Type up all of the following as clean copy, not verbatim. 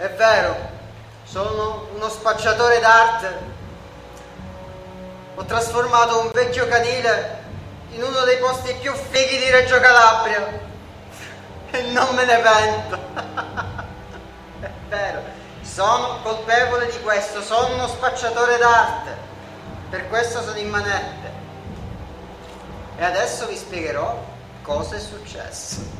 È vero, sono uno spacciatore d'arte. Ho trasformato un vecchio canile in uno dei posti più fighi di Reggio Calabria e non me ne pento. È vero, sono colpevole di questo, sono uno spacciatore d'arte. Per questo sono in manette. E adesso vi spiegherò cosa è successo.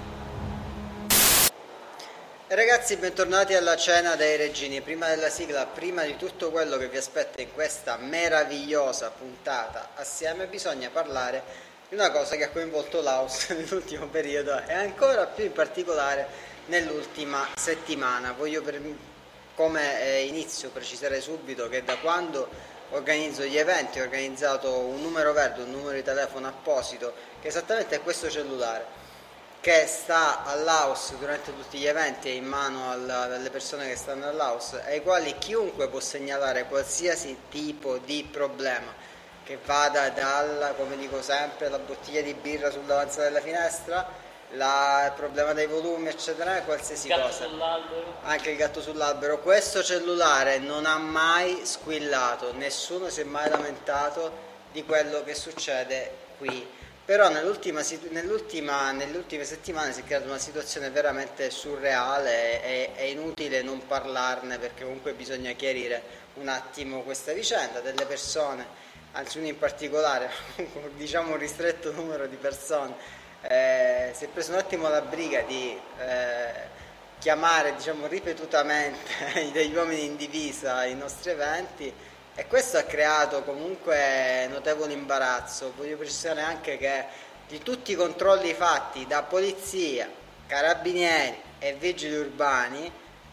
Ragazzi, bentornati alla cena dei regini. Prima della sigla, prima di tutto quello che vi aspetta in questa meravigliosa puntata assieme, bisogna parlare di una cosa che ha coinvolto l'house nell'ultimo periodo e ancora più in particolare nell'ultima settimana. Voglio come inizio precisare subito che da quando organizzo gli eventi ho organizzato un numero verde, un numero di telefono apposito che esattamente è questo cellulare, che sta all'house durante tutti gli eventi e in mano alle persone che stanno all'house, ai quali chiunque può segnalare qualsiasi tipo di problema, che vada dalla, come dico sempre, la bottiglia di birra sul davanzale della finestra, il problema dei volumi, eccetera, qualsiasi gatto cosa. Sull'albero. Anche il gatto sull'albero. Questo cellulare non ha mai squillato, nessuno si è mai lamentato di quello che succede qui. Però nelle ultime settimane si è creata una situazione veramente surreale e è inutile non parlarne, perché comunque bisogna chiarire un attimo questa vicenda. Delle persone, anzi uno in particolare, diciamo un ristretto numero di persone, si è preso un attimo la briga di chiamare, diciamo, ripetutamente degli uomini in divisa ai nostri eventi. E questo ha creato comunque notevole imbarazzo. Voglio precisare anche che di tutti i controlli fatti da polizia, carabinieri e vigili urbani,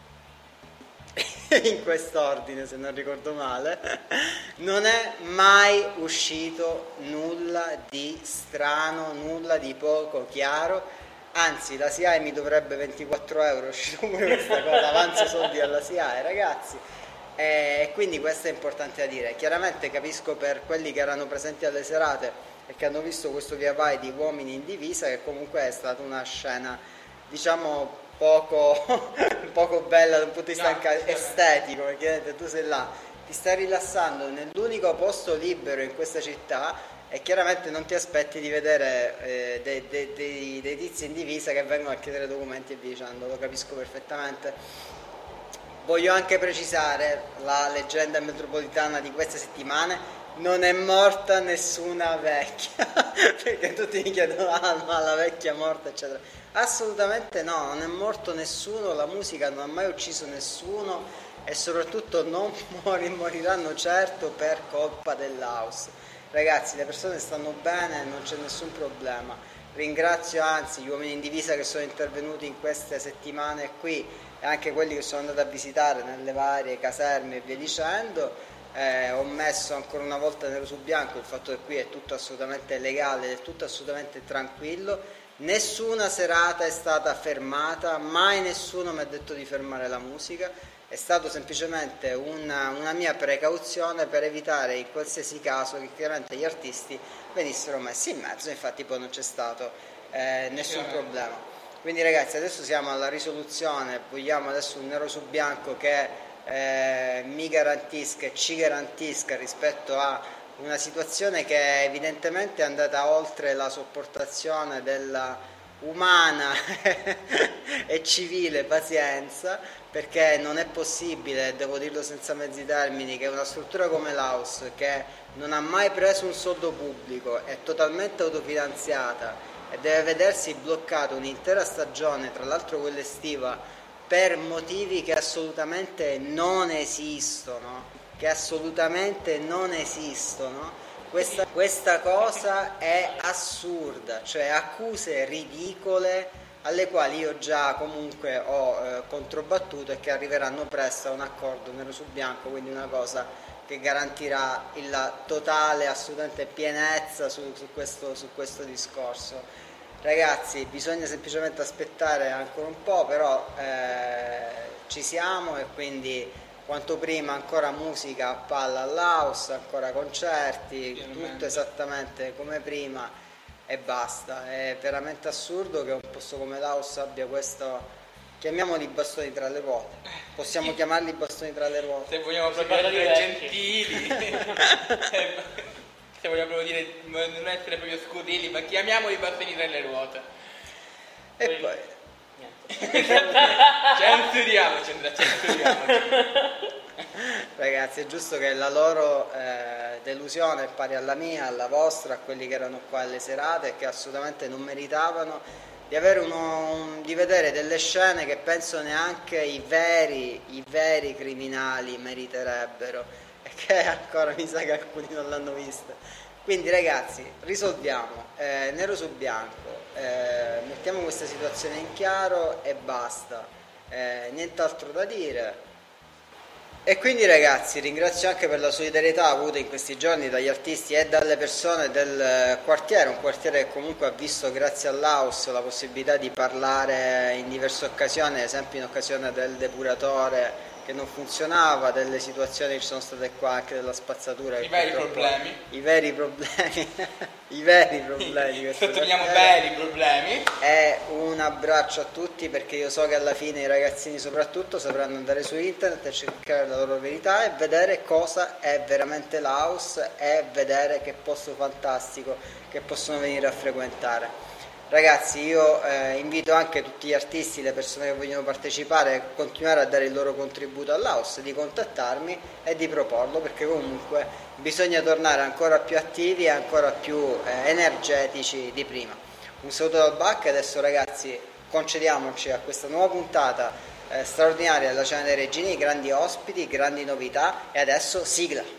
in quest'ordine se non ricordo male, non è mai uscito nulla di strano, nulla di poco chiaro. Anzi, la SIAE mi dovrebbe 24 euro, è uscito pure questa cosa, avanzo soldi alla SIAE, ragazzi. E quindi questo è importante da dire. Chiaramente capisco per quelli che erano presenti alle serate e che hanno visto questo via vai di uomini in divisa, che comunque è stata una scena, diciamo, poco bella da un punto di vista anche estetico, perché tu sei là, ti stai rilassando nell'unico posto libero in questa città e chiaramente non ti aspetti di vedere dei tizi in divisa che vengono a chiedere documenti e via dicendo. Lo capisco perfettamente. Voglio anche precisare, la leggenda metropolitana di queste settimane: non è morta nessuna vecchia, perché tutti mi chiedono, ma la vecchia è morta, eccetera. Assolutamente no, non è morto nessuno, la musica non ha mai ucciso nessuno e soprattutto non moriranno certo per colpa dell'house. Ragazzi, le persone stanno bene, non c'è nessun problema. Ringrazio anzi gli uomini in divisa che sono intervenuti in queste settimane qui e anche quelli che sono andati a visitare nelle varie caserme e via dicendo. Ho messo ancora una volta nero su bianco il fatto che qui è tutto assolutamente legale, è tutto assolutamente tranquillo, nessuna serata è stata fermata, mai nessuno mi ha detto di fermare la musica, è stato semplicemente una mia precauzione per evitare in qualsiasi caso che chiaramente gli artisti venissero messi in mezzo. Infatti poi non c'è stato nessun problema. Quindi ragazzi, adesso siamo alla risoluzione, vogliamo adesso un nero su bianco che mi garantisca e ci garantisca rispetto a una situazione che evidentemente è andata oltre la sopportazione della umana e civile pazienza, perché non è possibile, devo dirlo senza mezzi termini, che una struttura come l'House, che non ha mai preso un soldo pubblico, è totalmente autofinanziata e deve vedersi bloccato un'intera stagione, tra l'altro quella estiva, per motivi che assolutamente non esistono, questa cosa è assurda, cioè accuse ridicole alle quali io già comunque ho controbattuto e che arriveranno presto a un accordo nero su bianco, quindi una cosa che garantirà la totale, assolutamente pienezza su questo discorso. Ragazzi, bisogna semplicemente aspettare ancora un po', però ci siamo e quindi quanto prima ancora musica a palla all'house, ancora concerti, tutto esattamente come prima e basta. È veramente assurdo che un posto come l'house abbia questo Chiamiamoli bastoni tra le ruote. Possiamo chiamarli bastoni tra le ruote. Se vogliamo proprio essere gentili. Se vogliamo proprio dire non essere proprio scudili, ma chiamiamoli bastoni tra le ruote. E poi censuriamoci. Ragazzi, è giusto che la loro delusione è pari alla mia, alla vostra, a quelli che erano qua alle serate e che assolutamente non meritavano di avere di vedere delle scene che penso neanche i veri criminali meriterebbero e che ancora mi sa che alcuni non l'hanno vista. Quindi ragazzi, risolviamo nero su bianco, mettiamo questa situazione in chiaro e basta, nient'altro da dire. E quindi ragazzi, ringrazio anche per la solidarietà avuta in questi giorni dagli artisti e dalle persone del quartiere, un quartiere che comunque ha visto grazie all'Aus la possibilità di parlare in diverse occasioni, ad esempio in occasione del depuratore che non funzionava, delle situazioni che ci sono state qua, anche della spazzatura. I veri problemi. Sottolineiamo veri problemi. E un abbraccio a tutti, perché io so che alla fine i ragazzini soprattutto sapranno andare su internet e cercare la loro verità e vedere cosa è veramente l'house e vedere che posto fantastico che possono venire a frequentare. Ragazzi, io invito anche tutti gli artisti, le persone che vogliono partecipare a continuare a dare il loro contributo all'house, di contattarmi e di proporlo, perché comunque bisogna tornare ancora più attivi e ancora più energetici di prima. Un saluto dal Bac. Adesso ragazzi, concediamoci a questa nuova puntata straordinaria della Cena dei Regini, grandi ospiti, grandi novità, e adesso sigla.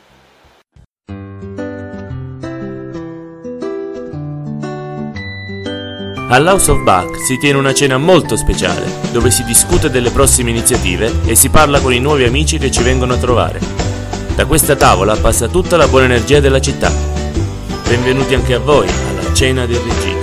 All'House of Bach si tiene una cena molto speciale, dove si discute delle prossime iniziative e si parla con i nuovi amici che ci vengono a trovare. Da questa tavola passa tutta la buona energia della città. Benvenuti anche a voi alla Cena dei Regini.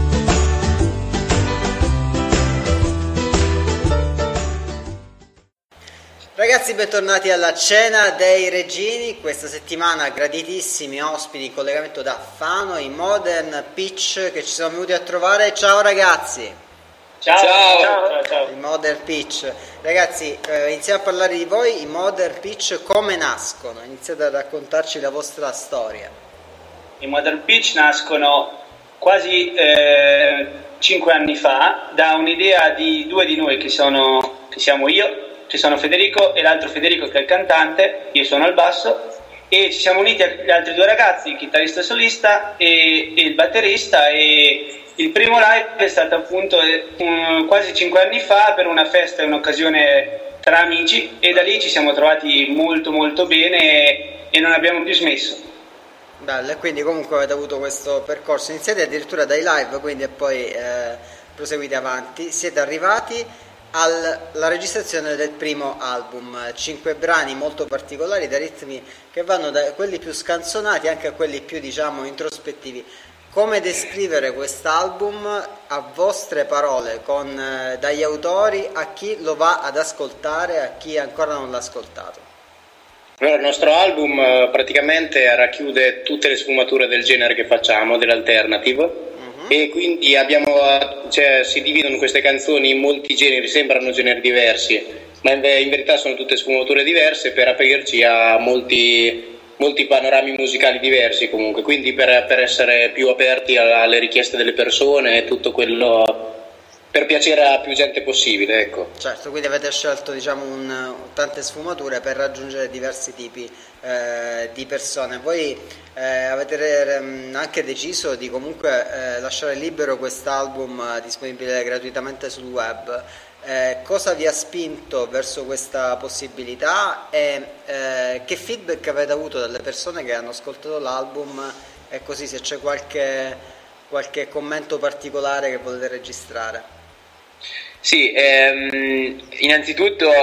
Ragazzi, bentornati alla Cena dei Regini. Questa settimana graditissimi ospiti in collegamento da Fano, i Modern Pitch, che ci sono venuti a trovare. Ciao ragazzi. Ciao. I Modern Pitch. Ragazzi, iniziamo a parlare di voi. I Modern Pitch come nascono? Iniziate a raccontarci la vostra storia. I Modern Pitch nascono quasi 5 anni fa da un'idea di due di noi che siamo io. Ci sono Federico e l'altro Federico che è il cantante, io sono al basso, e ci siamo uniti agli altri due ragazzi, il chitarrista solista e il batterista, e il primo live è stato appunto quasi 5 anni fa per una festa e un'occasione tra amici, e da lì ci siamo trovati molto molto bene e non abbiamo più smesso. Bello, e quindi comunque avete avuto questo percorso, iniziate addirittura dai live, quindi, e poi proseguite avanti, siete arrivati alla registrazione del primo album, 5 brani molto particolari, da ritmi che vanno da quelli più scanzonati anche a quelli più, diciamo, introspettivi. Come descrivere quest'album a vostre parole, dagli autori a chi lo va ad ascoltare, a chi ancora non l'ha ascoltato? Allora, il nostro album praticamente racchiude tutte le sfumature del genere che facciamo, dell'alternative. E quindi si dividono queste canzoni in molti generi, sembrano generi diversi, ma in verità sono tutte sfumature diverse per aprirci a molti panorami musicali diversi comunque, quindi per essere più aperti alle richieste delle persone e tutto quello per piacere a più gente possibile, ecco. Certo, quindi avete scelto, diciamo, tante sfumature per raggiungere diversi tipi di persone. Voi avete anche deciso di comunque lasciare libero quest'album disponibile gratuitamente sul web. Cosa vi ha spinto verso questa possibilità e che feedback avete avuto dalle persone che hanno ascoltato l'album, e così se c'è qualche commento particolare che volete registrare? Sì, innanzitutto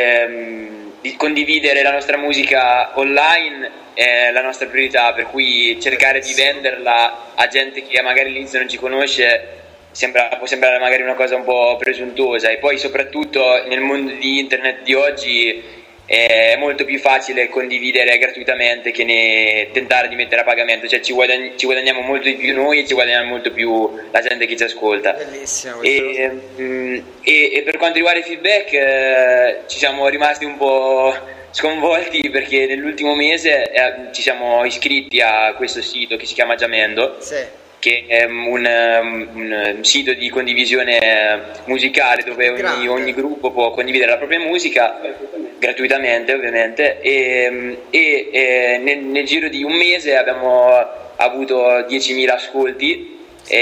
di condividere la nostra musica online è la nostra priorità, per cui cercare di venderla a gente che magari all'inizio non ci conosce può sembrare magari una cosa un po' presuntuosa, e poi soprattutto nel mondo di internet di oggi è molto più facile condividere gratuitamente che tentare di mettere a pagamento, cioè ci guadagniamo molto di più noi e ci guadagniamo molto più la gente che ci ascolta. Bellissimo. E per quanto riguarda i feedback, ci siamo rimasti un po' sconvolti perché nell'ultimo mese ci siamo iscritti a questo sito che si chiama Jamendo, sì, che è un sito di condivisione musicale dove ogni gruppo può condividere la propria musica gratuitamente, ovviamente, e nel giro di un mese abbiamo avuto 10.000 ascolti,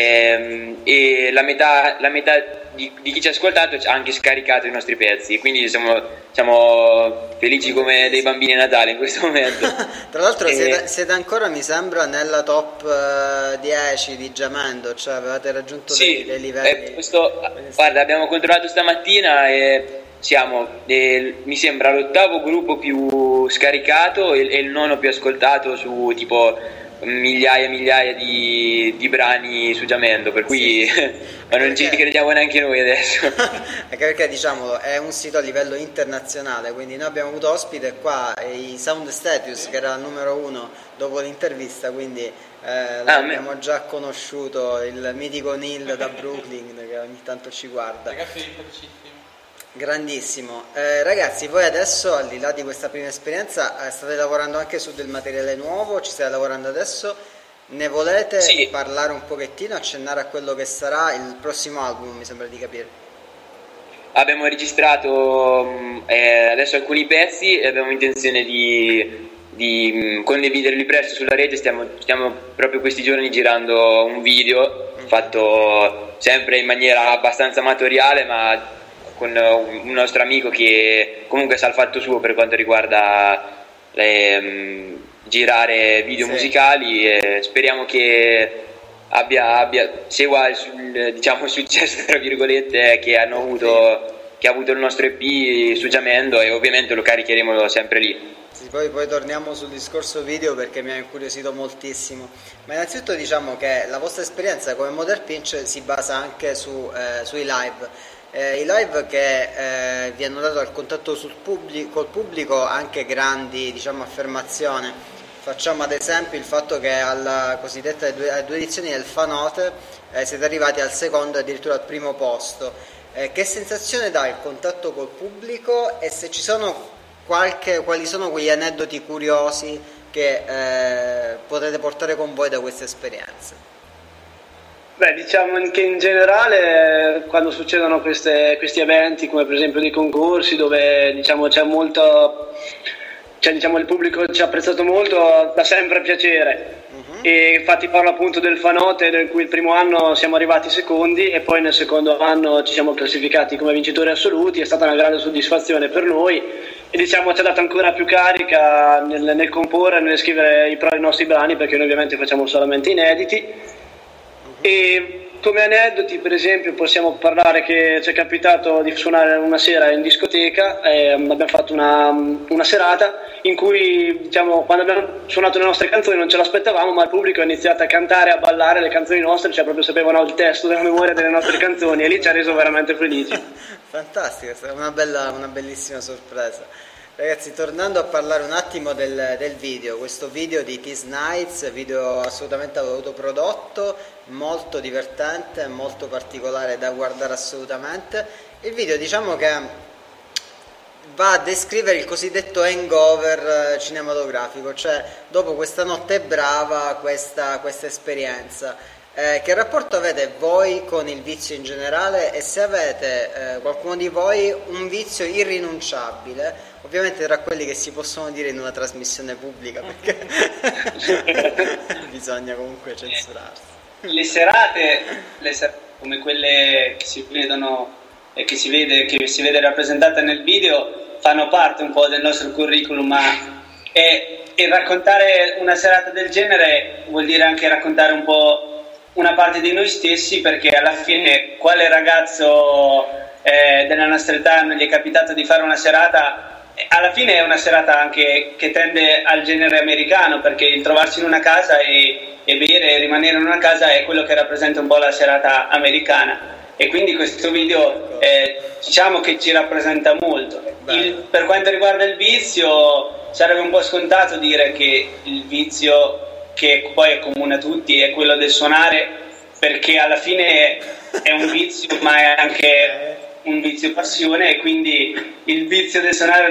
e la metà di chi ci ha ascoltato ha anche scaricato i nostri pezzi, quindi siamo felici come dei bambini a Natale in questo momento. Tra l'altro siete ancora, mi sembra, nella top 10 di Jamendo, cioè avevate raggiunto dei livelli. Guarda, abbiamo controllato stamattina e siamo, mi sembra, l'8° gruppo più scaricato e il 9° più ascoltato su tipo migliaia e migliaia di brani su Jamendo, per cui ma non ci crediamo neanche noi adesso. Anche perché, diciamolo, è un sito a livello internazionale, quindi noi abbiamo avuto ospite qua i Sound Status, che era il numero 1 dopo l'intervista, quindi abbiamo già conosciuto il mitico Neil da Brooklyn che ogni tanto ci guarda. Ragazzi, felicissimi. Grandissimo. Ragazzi, voi adesso, al di là di questa prima esperienza, state lavorando anche su del materiale nuovo, ci state lavorando adesso, ne volete parlare un pochettino, accennare a quello che sarà il prossimo album, mi sembra di capire? Abbiamo registrato adesso alcuni pezzi e abbiamo intenzione di condividerli presto sulla rete. Stiamo proprio questi giorni girando un video fatto sempre in maniera abbastanza amatoriale, ma con un nostro amico che comunque sa il fatto suo per quanto riguarda girare video musicali, e speriamo che segua il successo, tra virgolette, che ha avuto il nostro EP su Jamendo, e ovviamente lo caricheremo sempre lì. Sì, poi torniamo sul discorso video perché mi ha incuriosito moltissimo, ma innanzitutto diciamo che la vostra esperienza come Modern Pinch si basa anche sui live. I live che vi hanno dato al contatto col pubblico anche grandi, diciamo, affermazioni. Facciamo ad esempio il fatto che alla cosiddetta due edizioni del Fanote siete arrivati al secondo e addirittura al primo posto. Che sensazione dà il contatto col pubblico, e se ci sono quali sono quegli aneddoti curiosi che potete portare con voi da queste esperienze? Beh, diciamo che in generale quando succedono questi eventi, come per esempio dei concorsi dove c'è molto, il pubblico ci ha apprezzato molto, dà sempre piacere. E infatti parlo appunto del Fanote, del cui il primo anno siamo arrivati secondi e poi nel secondo anno ci siamo classificati come vincitori assoluti. È stata una grande soddisfazione per noi e ci ha dato ancora più carica nel comporre, nel scrivere i nostri brani, perché noi ovviamente facciamo solamente inediti. E come aneddoti, per esempio, possiamo parlare che ci è capitato di suonare una sera in discoteca, abbiamo fatto una serata in cui, quando abbiamo suonato le nostre canzoni non ce l'aspettavamo, ma il pubblico ha iniziato a cantare, a ballare le canzoni nostre, proprio sapevano il testo della memoria delle nostre canzoni, e lì ci ha reso veramente felici. Fantastico, è stata una bellissima sorpresa. Ragazzi, tornando a parlare un attimo del video, questo video di Peace Nights, video assolutamente autoprodotto, molto divertente, molto particolare da guardare assolutamente. Il video, diciamo che va a descrivere il cosiddetto hangover cinematografico, cioè dopo questa notte brava, questa esperienza. Che rapporto avete voi con il vizio in generale, e se avete qualcuno di voi un vizio irrinunciabile, ovviamente tra quelli che si possono dire in una trasmissione pubblica, perché bisogna comunque censurarsi. Le serate come quelle che si vedono e che si vede rappresentata nel video fanno parte un po' del nostro curriculum, e raccontare una serata del genere vuol dire anche raccontare un po' una parte di noi stessi, perché alla fine quale ragazzo della nostra età non gli è capitato di fare una serata? Alla fine è una serata anche che tende al genere americano, perché il trovarsi in una casa e bere e rimanere in una casa è quello che rappresenta un po' la serata americana. e quindi questo video diciamo che ci rappresenta molto. Per quanto riguarda il vizio, sarebbe un po' scontato dire che il vizio che poi è comune a tutti è quello del suonare, perché alla fine è un vizio ma è anche un vizio passione, e quindi il vizio del suonare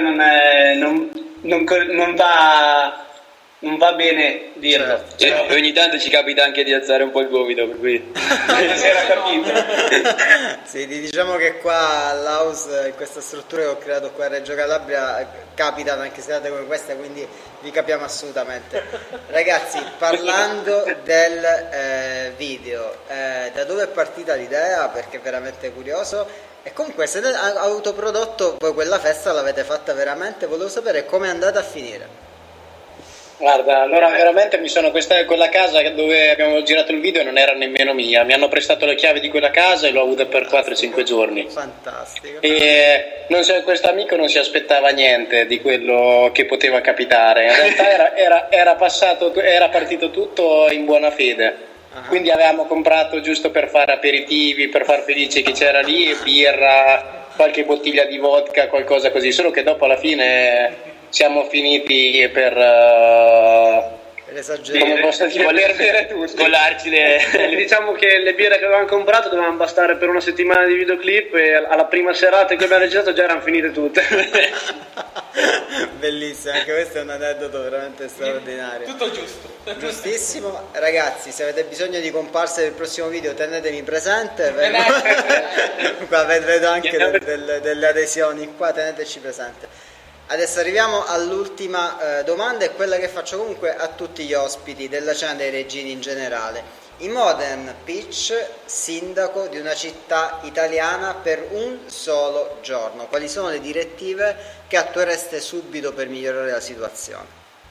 non va bene dirlo. E ogni tanto ci capita anche di alzare un po' il gomito, per cui si era capito. Sì, diciamo che qua all'house, in questa struttura che ho creato qua a Reggio Calabria, capitano anche serate come questa, quindi vi capiamo assolutamente. Ragazzi, parlando del video, da dove è partita l'idea? Perché è veramente curioso. E comunque se autoprodotto voi quella festa l'avete fatta veramente, volevo sapere come è andata a finire. Guarda, allora veramente quella casa dove abbiamo girato il video non era nemmeno mia, mi hanno prestato le chiavi di quella casa e l'ho avuta per 4-5 giorni. Fantastico. E questo amico non si aspettava niente di quello che poteva capitare, in realtà era partito tutto in buona fede. Quindi avevamo comprato giusto per fare aperitivi, per far felice chi c'era lì, birra, qualche bottiglia di vodka, qualcosa così, solo che dopo alla fine siamo finiti per come posso dire, per bere tutto, scollarci diciamo che le birre che avevamo comprato dovevano bastare per una settimana di videoclip, e alla prima serata che abbiamo registrato già erano finite tutte. Bellissimo, anche questo è un aneddoto veramente straordinario. Tutto giusto. Giustissimo. Ragazzi, se avete bisogno di comparse del prossimo video, tenetemi presente. Qua vedo anche delle adesioni qua, teneteci presente. Adesso arriviamo all'ultima domanda, è quella che faccio comunque a tutti gli ospiti della Cena dei Regini in generale. In Modern Pitch, sindaco di una città italiana per un solo giorno, quali sono le direttive che attuereste subito per migliorare la situazione?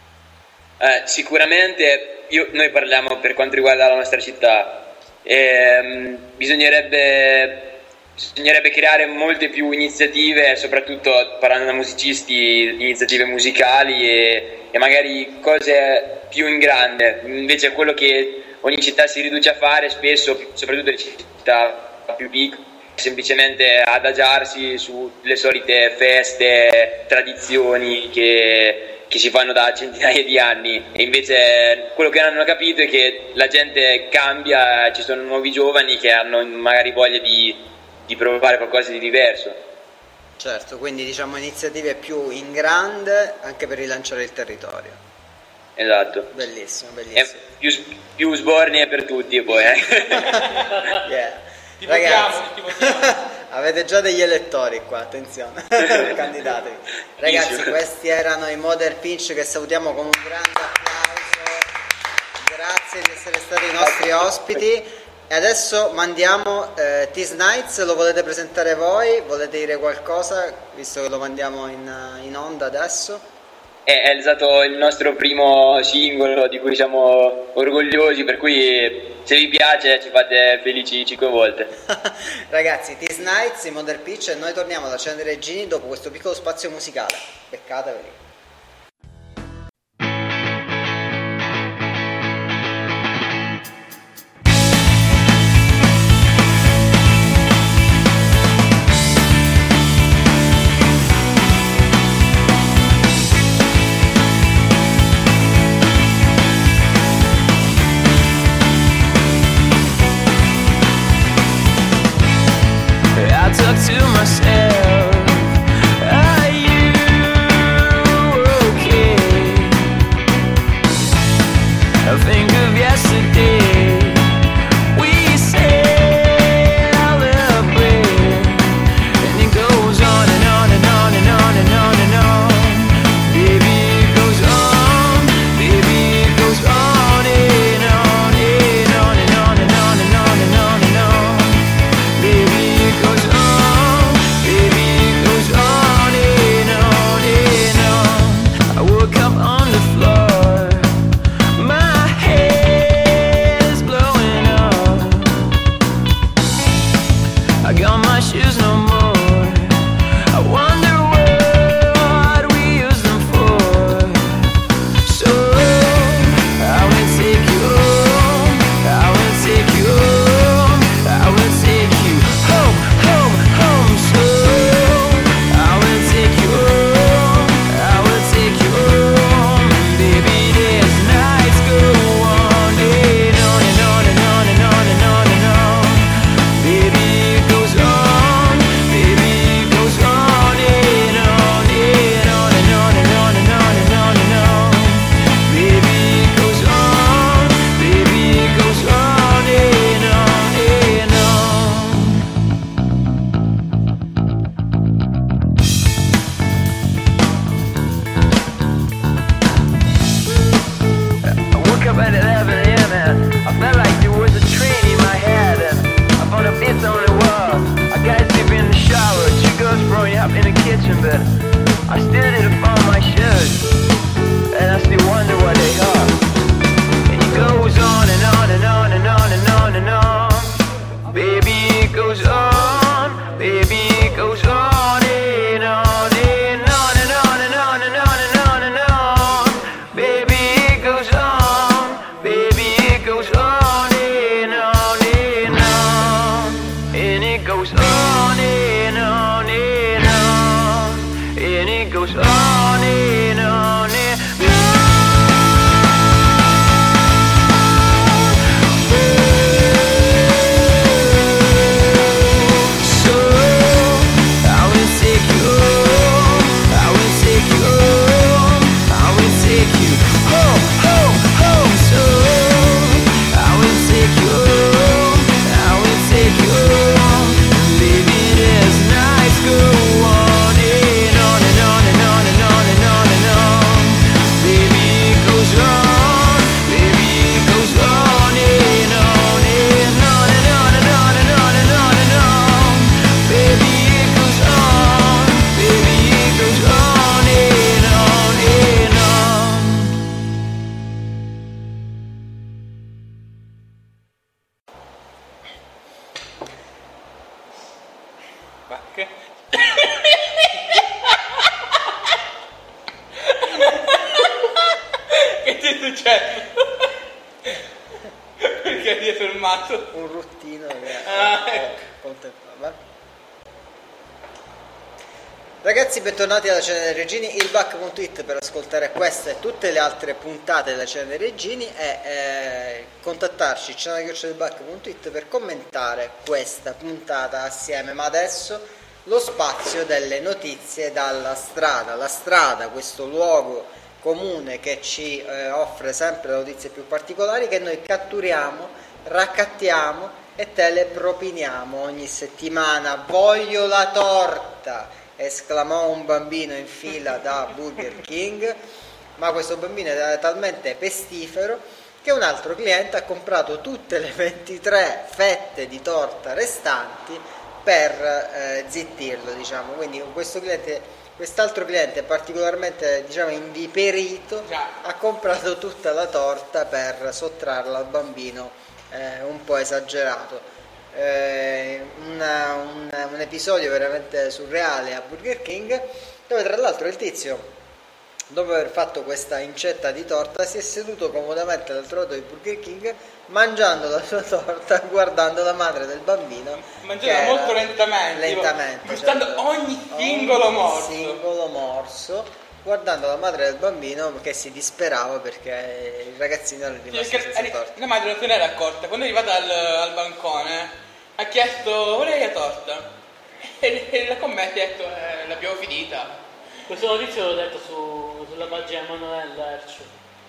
Sicuramente noi parliamo per quanto riguarda la nostra città, bisognerebbe creare molte più iniziative, soprattutto parlando da musicisti, iniziative musicali e magari cose più in grande. Invece quello che ogni città si riduce a fare spesso, soprattutto le città più piccole, semplicemente adagiarsi sulle solite feste, tradizioni che si fanno da centinaia di anni, e invece quello che non hanno capito è che la gente cambia, ci sono nuovi giovani che hanno magari voglia di provare qualcosa di diverso. Certo, quindi diciamo iniziative più in grande anche per rilanciare il territorio. Esatto. Bellissimo. Più sbornie per tutti poi. Yeah. Ragazzi, avete già degli elettori qua, attenzione, candidatevi. Ragazzi, questi erano i Modern Pitch, che salutiamo con un grande applauso. Grazie di essere stati i nostri ospiti. E adesso mandiamo These Nights, lo volete presentare voi? Volete dire qualcosa, visto che lo mandiamo in onda adesso? È stato il nostro primo singolo di cui siamo orgogliosi, per cui se vi piace ci fate felici 5 volte. Ragazzi, These Nights, i Modern Pitch, e noi torniamo alla Cena dei Regini dopo questo piccolo spazio musicale. Beccateveli. I took to myself, are you it goes on and on and Che ti è successo? Perché ti è fermato? Un ruttino che contemplava. Ragazzi, bentornati alla Cena dei Regini, ilbac.it per ascoltare questa e tutte le altre puntate della Cena dei Regini e contattarci cenaghiocciolilbac.it per commentare questa puntata assieme. Ma adesso lo spazio delle notizie dalla strada. La strada, questo luogo comune che ci offre sempre le notizie più particolari che noi catturiamo, raccattiamo e te le propiniamo ogni settimana. Voglio la torta! Esclamò un bambino in fila da Burger King, ma questo bambino era talmente pestifero che un altro cliente ha comprato tutte le 23 fette di torta restanti per zittirlo, diciamo. Quindi quest'altro cliente particolarmente, diciamo, inviperito ha comprato tutta la torta per sottrarla al bambino un po' esagerato. Un episodio veramente surreale a Burger King, dove tra l'altro il tizio, dopo aver fatto questa incetta di torta, si è seduto comodamente dall'altro lato di Burger King mangiando la sua torta, guardando la madre del bambino mangiando molto lentamente, gustando ogni singolo morso, guardando la madre del bambino che si disperava perché il ragazzino era rimasto senza torta. La madre non se n'era accorta, quando è arrivata al bancone ha chiesto: vorrei la torta, e la commessa ha detto: l'abbiamo finita. Questo notizio l'ho detto sulla pagina Emanuele Lercio,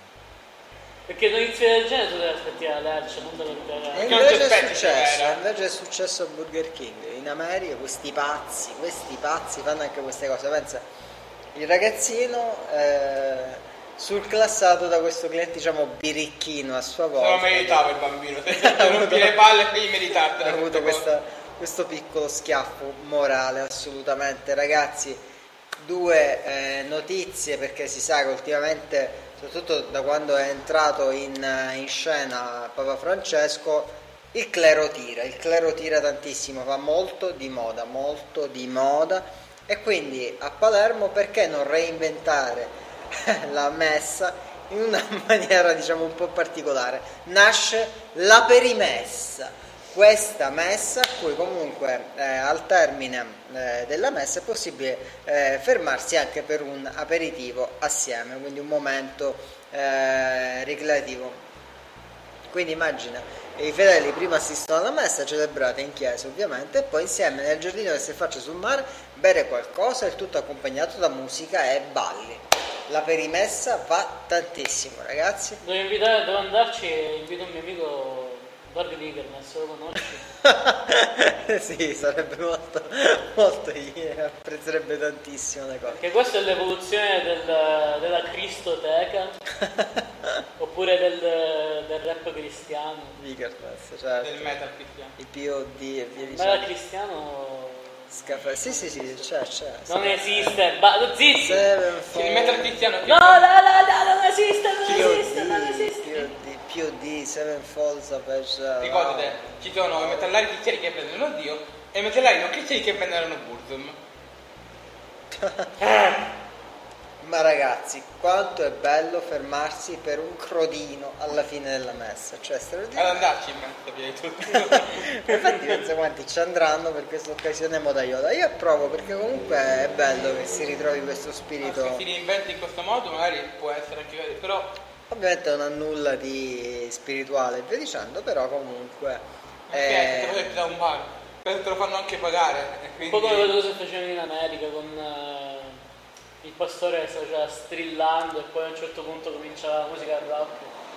perché notizie del genere tu devi aspettare Lercio, non devi e invece è successo a Burger King in America. Questi pazzi fanno anche queste cose. Pensa, il ragazzino surclassato da questo cliente, diciamo, birichino a sua volta. Se lo meritava il bambino, se rompi le palle che gli meritato. Ha avuto questo piccolo schiaffo morale, assolutamente. Ragazzi, due notizie, perché si sa che ultimamente, soprattutto da quando è entrato in scena Papa Francesco, il clero tira tantissimo, va molto di moda, e quindi a Palermo perché non reinventare la messa in una maniera, diciamo, un po' particolare? Nasce la perimessa, questa messa a cui comunque al termine della messa è possibile fermarsi anche per un aperitivo assieme, quindi un momento ricreativo. Quindi immagina, i fedeli prima assistono alla messa celebrata in chiesa ovviamente, e poi insieme nel giardino che si affaccia sul mare bere qualcosa, il tutto accompagnato da musica e balli. La perimessa va tantissimo, ragazzi. Devo andarci e invito un mio amico Borg Ligernes, lo conosci? Sì, sarebbe molto, apprezzerebbe tantissimo le cose. Che questa è l'evoluzione della Cristoteca oppure del rap cristiano. Ligernes, certo. Del metal cristiano. Il POD e via dicendo. Metal cristiano... Sì, c'è. Non esiste, zitti! Il metal cristiano. No, non esiste. POD, Seven Falls of Asia. Ricordate, ci sono i metallari cristiani che prendono Dio e i metallari non cristiani che prendono Burzum. Ma ragazzi, quanto è bello fermarsi per un crodino alla fine della messa, cioè Ad straordinario. andarci in mezzo via di tutto. Infatti penso quanti ci andranno per questa occasione modaiola. Io approvo perché comunque è bello che si ritrovi questo spirito. Se si reinventi in questo modo magari può essere anche vero, però Ovviamente non ha nulla di spirituale e via dicendo, però comunque se te lo da un bar, te lo fanno anche pagare. Un po' come quello che facevano in America con il pastore che stava strillando e poi a un certo punto cominciava la musica rock.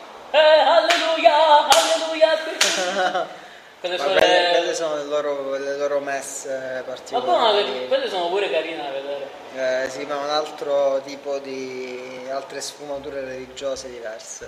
Alleluia, alleluia. Quelle ma sono quelle sono le loro messe Ma particolari. poi quelle sono pure carine da vedere. Sì, ma un altro tipo di altre sfumature religiose diverse.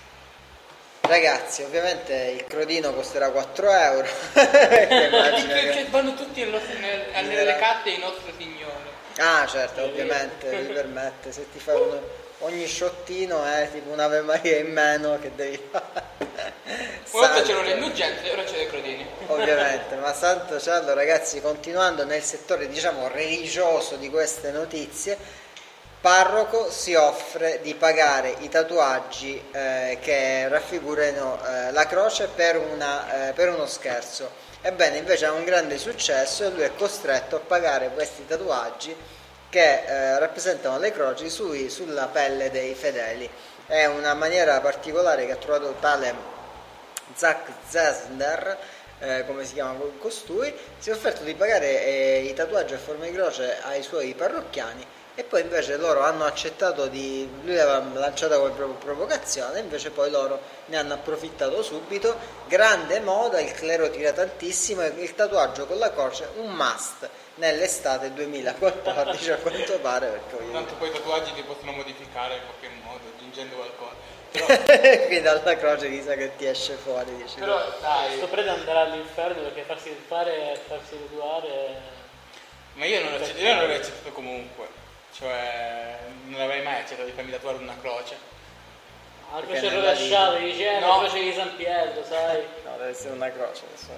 Ragazzi, ovviamente il crodino costerà 4 euro. Perché immagino che- vanno tutti nelle catte i nostri signori. Ah, certo, ovviamente vi permette. Se ti fai ogni sciottino è tipo un'Ave Maria in meno che devi fare. Una volta Santo. c'erano le indulgenze, ora c'è i crodini. Ovviamente, ma santo cielo, ragazzi, continuando nel settore diciamo religioso di queste notizie, parroco si offre di pagare i tatuaggi che raffigurano la croce per uno scherzo. Ebbene, invece ha un grande successo e lui è costretto a pagare questi tatuaggi che rappresentano le croci sulla pelle dei fedeli. È una maniera particolare che ha trovato tale Zack Zesner, come si chiama costui, si è offerto di pagare i tatuaggi a forma di croce ai suoi parrocchiani e poi invece loro hanno accettato lui l'aveva lanciata come provocazione, invece poi loro ne hanno approfittato subito. Grande moda, il clero tira tantissimo e il tatuaggio con la croce un must nell'estate 2014 a quanto pare, perché voglio Tanto poi i tatuaggi li possono modificare in qualche modo, aggiungendo qualcosa. Però, dire, qui dalla croce mi sa che ti esce fuori, dici. però dai, Sto prete andrà all'inferno perché farsi tatuare. ma io non l'avrei accettato comunque. Cioè, non avrei mai accettato di farmi tatuare una croce. La Perché croce nella rovesciata, dice No. la croce di San Pietro, sai? No, deve essere una croce.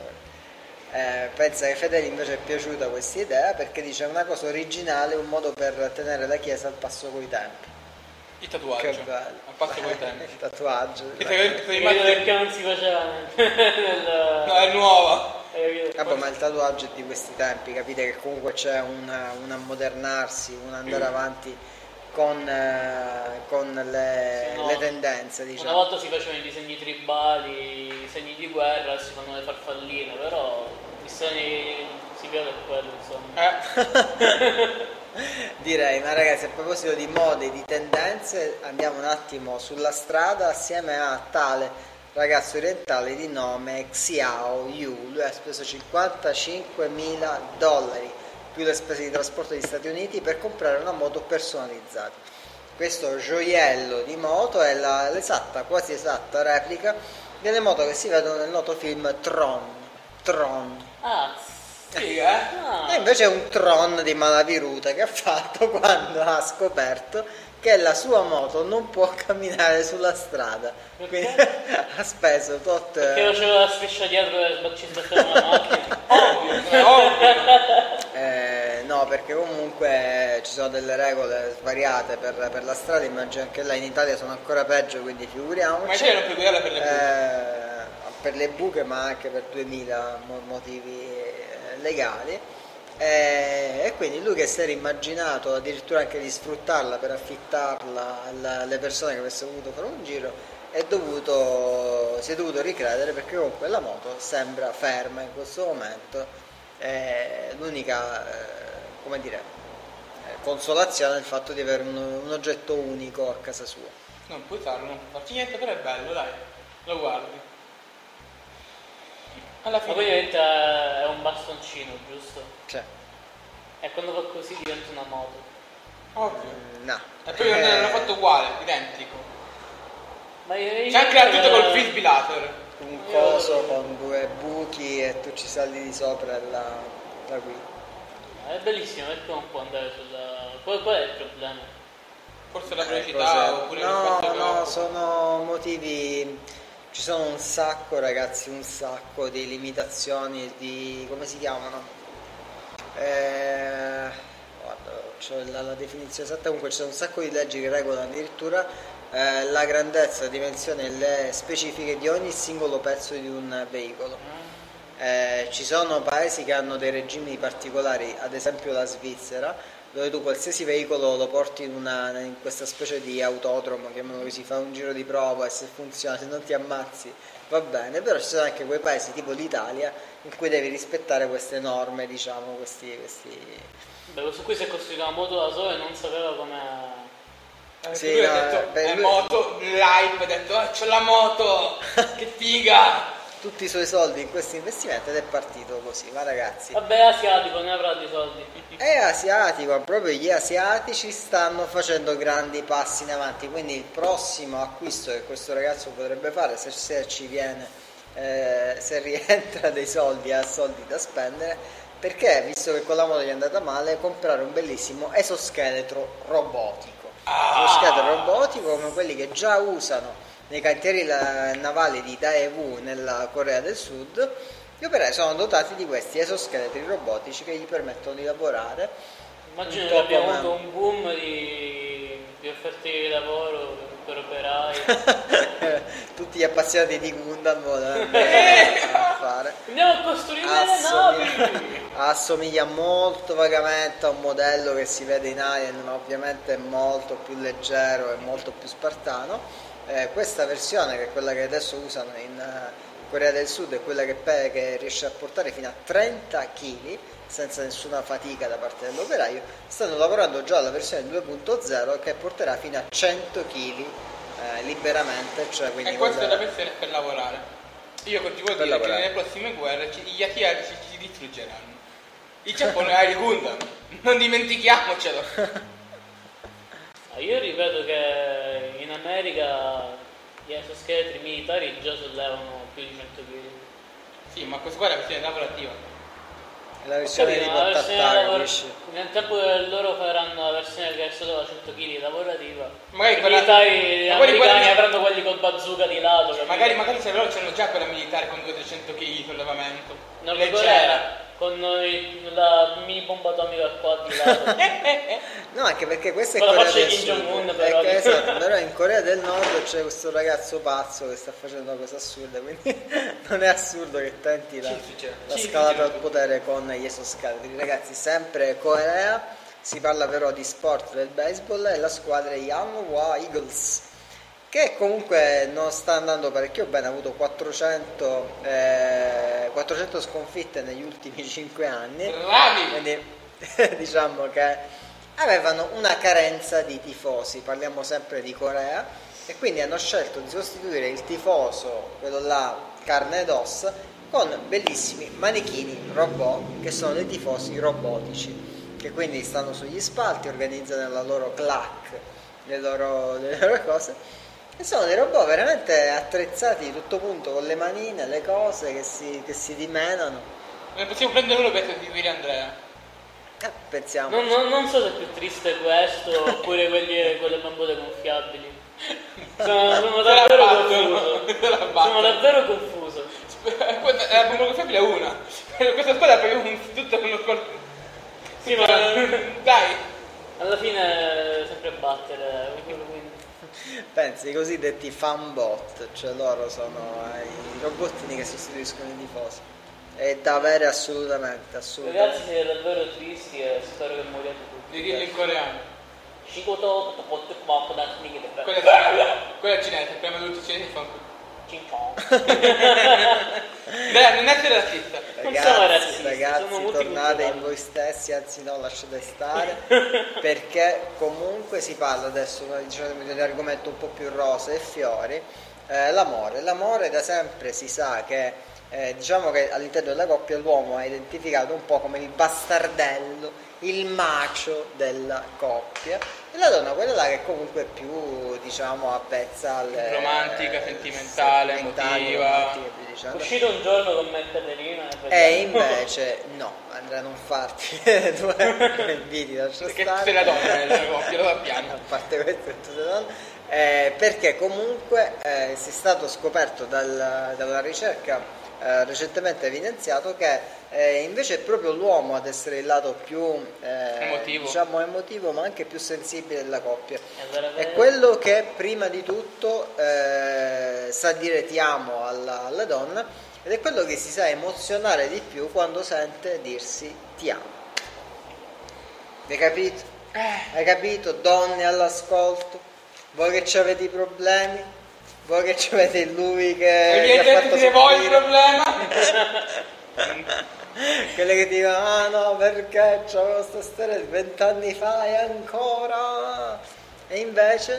Pensa che Fedeli invece è piaciuta questa idea perché dice è una cosa originale, un modo per tenere la chiesa al passo coi tempi. Il tatuaggio. Che bello. A passo coi tempi. Il tatuaggio. Che se Capito immagini- perché non si faceva nel... No, è nuova. Vabbè, ma il tatuaggio è di questi tempi, capite che comunque c'è un ammodernarsi, un andare avanti con le, Sì, no. le tendenze, Una diciamo. volta si facevano i disegni tribali, i segni di guerra, si fanno le farfalline, però i segni si vede quello, insomma. Direi, ma ragazzi, a proposito di mode e di tendenze, andiamo un attimo sulla strada assieme a tale ragazzo orientale di nome Xiao Yu. Lui ha speso $55.000 più le spese di trasporto degli Stati Uniti per comprare una moto personalizzata. Questo gioiello di moto è l'esatta, quasi esatta replica delle moto che si vedono nel noto film Tron. Ah, Sì, ah. E invece è un Tron di malaviruta che ha fatto quando ha scoperto che la sua moto non può camminare sulla strada. Quindi ha speso tot. Perché faceva la striscia dietro e ci sbatteva la macchina. No, perché comunque ci sono delle regole svariate per la strada, immagino anche là in Italia sono ancora peggio, quindi figuriamoci. Ma in Italia non puoi guidare per le buche. Per le buche, ma anche per 2000 motivi legali. E quindi lui che si era immaginato addirittura anche di sfruttarla per affittarla alle persone che avessero voluto fare un giro, si è dovuto ricredere perché comunque la moto sembra ferma in questo momento. L'unica come dire consolazione è il fatto di avere un oggetto unico a casa sua. Non puoi usarlo, non puoi farci niente, però è bello, dai, lo guardi. Alla Ma fine poi diventa è un bastoncino, giusto? Cioè, E quando fa così diventa una moto. ovvio. no. E poi l'hanno fatto uguale, identico. Ma C'è anche la tuta col frisbee laser. Un coso con due buchi e tu ci salli di sopra la guida. È bellissimo, perché non può andare sulla... Qual è il problema? Forse la Cos'è? velocità oppure il fatto che No, sono motivi. Ci sono un sacco, ragazzi, un sacco di limitazioni di come si chiamano? Guarda, cioè la definizione esatta, comunque c'è un sacco di leggi che regolano addirittura la grandezza, la dimensione e le specifiche di ogni singolo pezzo di un veicolo. Ci sono paesi che hanno dei regimi particolari, ad esempio la Svizzera, dove tu qualsiasi veicolo lo porti in questa specie di autodromo, chiamano così, fa un giro di prova e se funziona, se non ti ammazzi va bene, però ci sono anche quei paesi tipo l'Italia in cui devi rispettare queste norme, diciamo, questi... Beh, questo qui si è costruito una moto da solo e non sapeva come... Sì, lui ha detto, moto, l'hype, ha detto, c'ho la moto, che figa! Tutti i suoi soldi in questo investimento ed è partito così, ma ragazzi... Vabbè, è asiatico, ne avrà di soldi. È asiatico, proprio gli asiatici stanno facendo grandi passi in avanti, quindi il prossimo acquisto che questo ragazzo potrebbe fare, se ci viene, se rientra dei soldi, ha soldi da spendere, perché, visto che con la moto gli è andata male, comprare un bellissimo esoscheletro robotico. Esoscheletro robotico come quelli che già usano nei cantieri navali di Daewoo nella Corea del Sud. Gli operai sono dotati di questi esoscheletri robotici che gli permettono di lavorare. Immagino che abbiamo avuto un boom di offerte di lavoro per operai. Tutti gli appassionati di Gundam a fare. Andiamo a costruire le navi! Assomiglia molto vagamente a un modello che si vede in Alien, ma ovviamente è molto più leggero e molto più spartano. Questa versione, che è quella che adesso usano in Corea del Sud, è quella che riesce a portare fino a 30 kg senza nessuna fatica da parte dell'operaio. Stanno lavorando già alla versione 2.0 che porterà fino a 100 kg liberamente, cioè, quindi e questa è la versione per lavorare. Io continuo a dire che nelle prossime guerre gli asiatici ci distruggeranno. Il Giappone ha il Gundam, non dimentichiamocelo. Io ripeto che in America gli esoscheletri militari già sollevano più di 100 kg. Sì, ma questa qua è la versione lavorativa. È la versione di portattacchi. Nel tempo che loro faranno la versione che solleva 100 kg lavorativa, magari i militari americani avranno quelli col bazooka di lato. Magari se loro c'hanno già quella militare con 200-300 kg di sollevamento. Non leggera. Con la mini bomba atomica qua di lato. No, anche perché questa è Corea del Sud. Esatto, però in Corea del Nord c'è questo ragazzo pazzo che sta facendo una cosa assurda, quindi non è assurdo che tenti la scalata al potere con gli esoscheletri. Ragazzi, sempre Corea, si parla però di sport del baseball e la squadra Yanhwa Eagles, che comunque non sta andando parecchio bene, ha avuto 400 sconfitte negli ultimi 5 anni. Quindi diciamo che avevano una carenza di tifosi, parliamo sempre di Corea, e quindi hanno scelto di sostituire il tifoso, quello là carne ed ossa, con bellissimi manichini robot che sono dei tifosi robotici, che quindi stanno sugli spalti, organizzano la loro clac, le loro cose. E sono dei robot veramente attrezzati di tutto punto, con le manine, le cose che si dimenano. Ne possiamo prendere uno per sostituire Andrea. Pensiamo. Non so se è più triste questo oppure quelle bambole gonfiabili. Sono davvero confuso. Sono davvero confuso. La bambola gonfiabile è una. Questa squadra è proprio tutto uno squadra. Sì, ma dai. Alla fine è sempre a battere. Pensi, i cosiddetti fanbot, cioè loro sono i robottini che sostituiscono i tifosi. È da avere assolutamente. Ragazzi, siete davvero tristi e spero che moriate tutti. Di dirlo in coreano. Quella è cinese, prima di tutto cinese fa non essere razzista. Ragazzi, tornate in voi stessi, anzi no, lasciate stare, perché comunque si parla adesso, diciamo, di un argomento un po' più rosa e fiori, l'amore da sempre si sa che diciamo che all'interno della coppia l'uomo è identificato un po' come il bastardello, il macio della coppia, e la donna quella là che comunque è più, diciamo, avvezza alle romantica, sentimentale, emotiva. È uscito un giorno con me e Caterina e invece no, Andrea, non farti due inviti, lascia perché stare. sei la donna nella coppia, lo sappiamo. A parte questo, tu sei donna. Perché comunque si è stato scoperto dalla ricerca recentemente evidenziato che invece è proprio l'uomo ad essere il lato più diciamo emotivo, ma anche più sensibile della coppia. È quello che prima di tutto sa dire ti amo alla donna, ed è quello che si sa emozionare di più quando sente dirsi ti amo. Hai capito? Hai capito? Donne all'ascolto, voi che ci avete i problemi, voi che ci avete lui che ha fatto soffrire voi il problema. Quelle che dicono ah no perché c'avevo questa storia 20 anni fa e ancora, e invece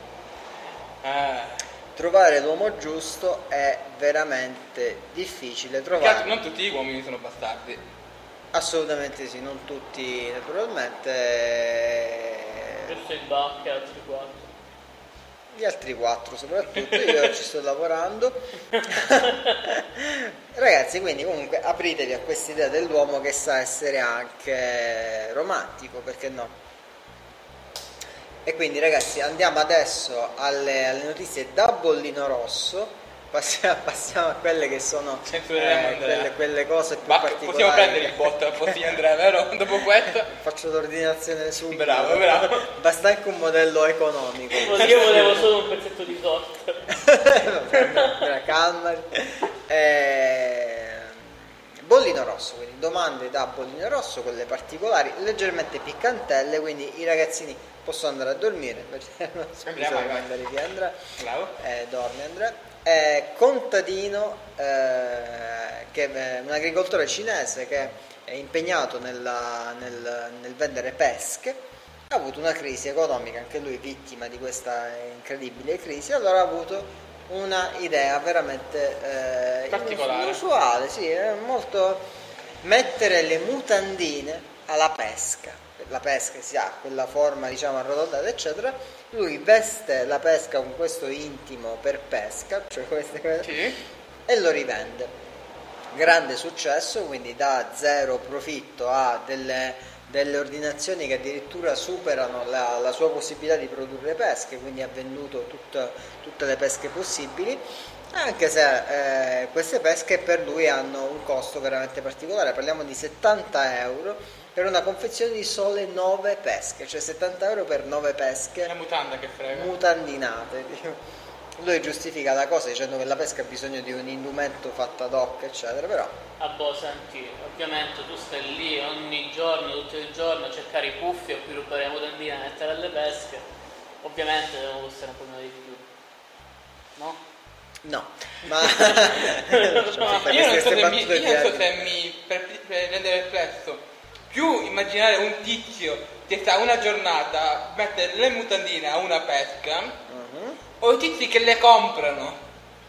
trovare l'uomo giusto è veramente difficile trovare. Non tutti gli uomini sono bastardi. Assolutamente sì, non tutti naturalmente. Questo è il Bach e altri 4. Gli altri 4 soprattutto, io ci sto lavorando. Ragazzi, quindi comunque apritevi a questa idea dell'uomo che sa essere anche romantico, perché no? E quindi ragazzi andiamo adesso alle notizie da bollino rosso. Passiamo a quelle che sono quelle cose più particolari. Possiamo prendere il botto al posto di Andrea, vero? Dopo questo faccio l'ordinazione subito. Bravo. Basta anche un modello economico. Io volevo solo un pezzetto di torta. Calmati. Bollino rosso, quindi domande da bollino rosso, quelle particolari, leggermente piccantelle, quindi i ragazzini possono andare a dormire. Scusa, andare via Andrea. Bravo. Dormi Andrea. Contadino, che è un agricoltore cinese che è impegnato nel vendere pesche, ha avuto una crisi economica, anche lui vittima di questa incredibile crisi. Allora ha avuto una idea veramente particolare, inusuale, sì, è molto mettere le mutandine alla pesca. La pesca si ha quella forma diciamo arrotondata eccetera, lui veste la pesca con questo intimo per pesca, cioè queste cose, sì, e lo rivende. Grande successo, quindi da zero profitto a delle ordinazioni che addirittura superano la sua possibilità di produrre pesche, quindi ha venduto tutte le pesche possibili, anche se queste pesche per lui hanno un costo veramente particolare. Parliamo di 70 euro per una confezione di sole 9 pesche, cioè 70 euro per 9 pesche. La mutanda che frega. Mutandinate. Lui giustifica la cosa dicendo che la pesca ha bisogno di un indumento fatto ad hoc, eccetera, però... Senti, ovviamente tu stai lì ogni giorno, tutto il giorno a cercare i puffi a cui rubare la mutandina e mettere alle pesche, ovviamente devono costare un po' di più, no? No, ma... io non so se per rendere perplesso, più immaginare un tizio che sta una giornata a mettere le mutandine a una pesca, o i tizi che le comprano,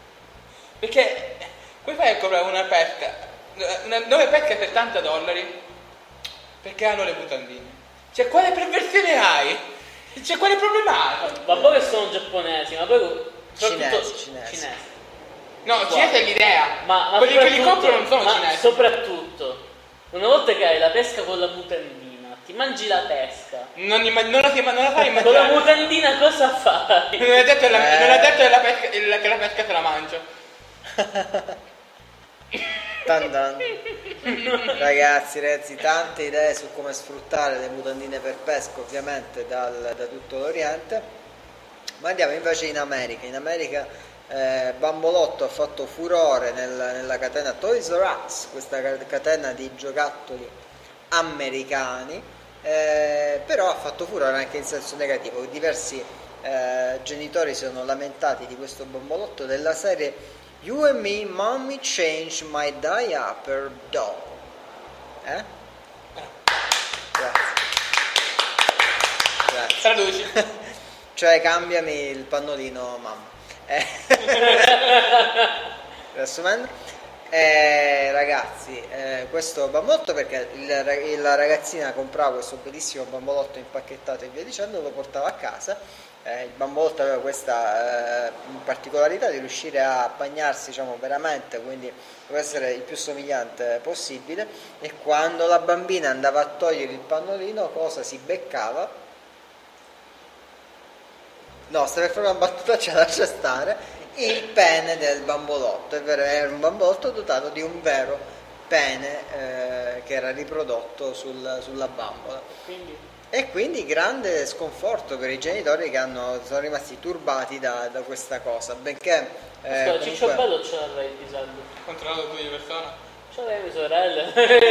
perché come fai a comprare una pesca 9 pesche per $70 perché hanno le mutandine? Cioè quale perversione hai? Cioè quale problema hai? Ma poi che sono giapponesi, ma poi cinesi. No, cinese è l'idea, ma quelli che li comprano non sono ma cinesi. Soprattutto una volta che hai la pesca con la mutandina, ti mangi la pesca. Non la fai immaginare. Con la mutandina cosa fai? Non è detto che la pesca se la mangia. Ragazzi, tante idee su come sfruttare le mutandine per pesca, ovviamente da tutto l'Oriente. Ma andiamo invece in America. In America Bambolotto ha fatto furore nella catena Toys R Us, questa catena di giocattoli americani, però ha fatto furore anche in senso negativo. Diversi genitori si sono lamentati di questo bambolotto della serie You and me, mommy change my diaper doll. Grazie. Traduci. Cioè cambiami il pannolino mamma. Riassumendo, ragazzi, questo bambolotto, perché la ragazzina comprava questo bellissimo bambolotto impacchettato e via dicendo, lo portava a casa. Il bambolotto aveva questa particolarità di riuscire a bagnarsi, diciamo, veramente, quindi doveva essere il più somigliante possibile, e quando la bambina andava a togliere il pannolino, cosa si beccava? No, sta per fare una battuta, ce la lascia stare. il pene del bambolotto. Era un bambolotto dotato di un vero pene che era riprodotto sulla bambola. E quindi grande sconforto per i genitori che sono rimasti turbati da questa cosa, benché comunque... Ciccio Bello ce l'avrei il pisello. Controllato tu di persona? Ce l'avevo mie sorelle.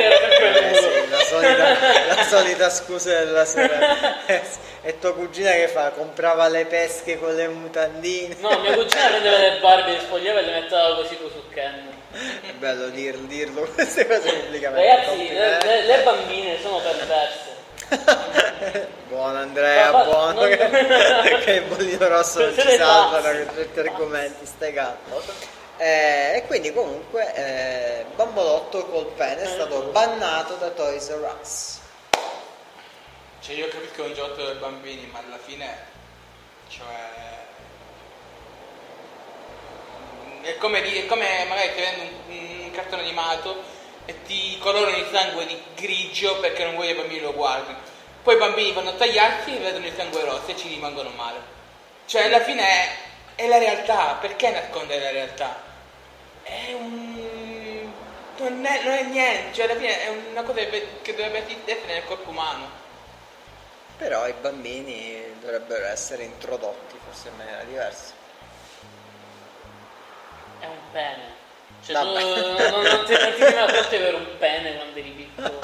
Sì, la solita scusa della sorella. E tua cugina che fa? Comprava le pesche con le mutandine? No, mia cugina prendeva le Barbie, le spogliava e le metteva così su Ken. È bello dirlo queste cose pubblicamente. Ragazzi, le bambine sono perverse. Buono Andrea, buono che il bollino rosso non ci salva da questi argomenti, stai calmo. E quindi comunque bambolotto col pene è stato bannato da Toys R Us. Cioè io capisco un gioco dei bambini, ma alla fine è come magari ti vendi un cartone animato e ti colorano il sangue di grigio perché non vuoi che i bambini lo guardino. Poi i bambini vanno a tagliarsi e vedono il sangue rosso e ci rimangono male. Cioè alla fine è la realtà, perché nascondere la realtà? Non è niente, cioè alla fine è una cosa che dovrebbe essere nel corpo umano. Però i bambini dovrebbero essere introdotti forse in maniera diversa. È un pene. Cioè tu non ti rendi conto per un pene quando eri piccolo.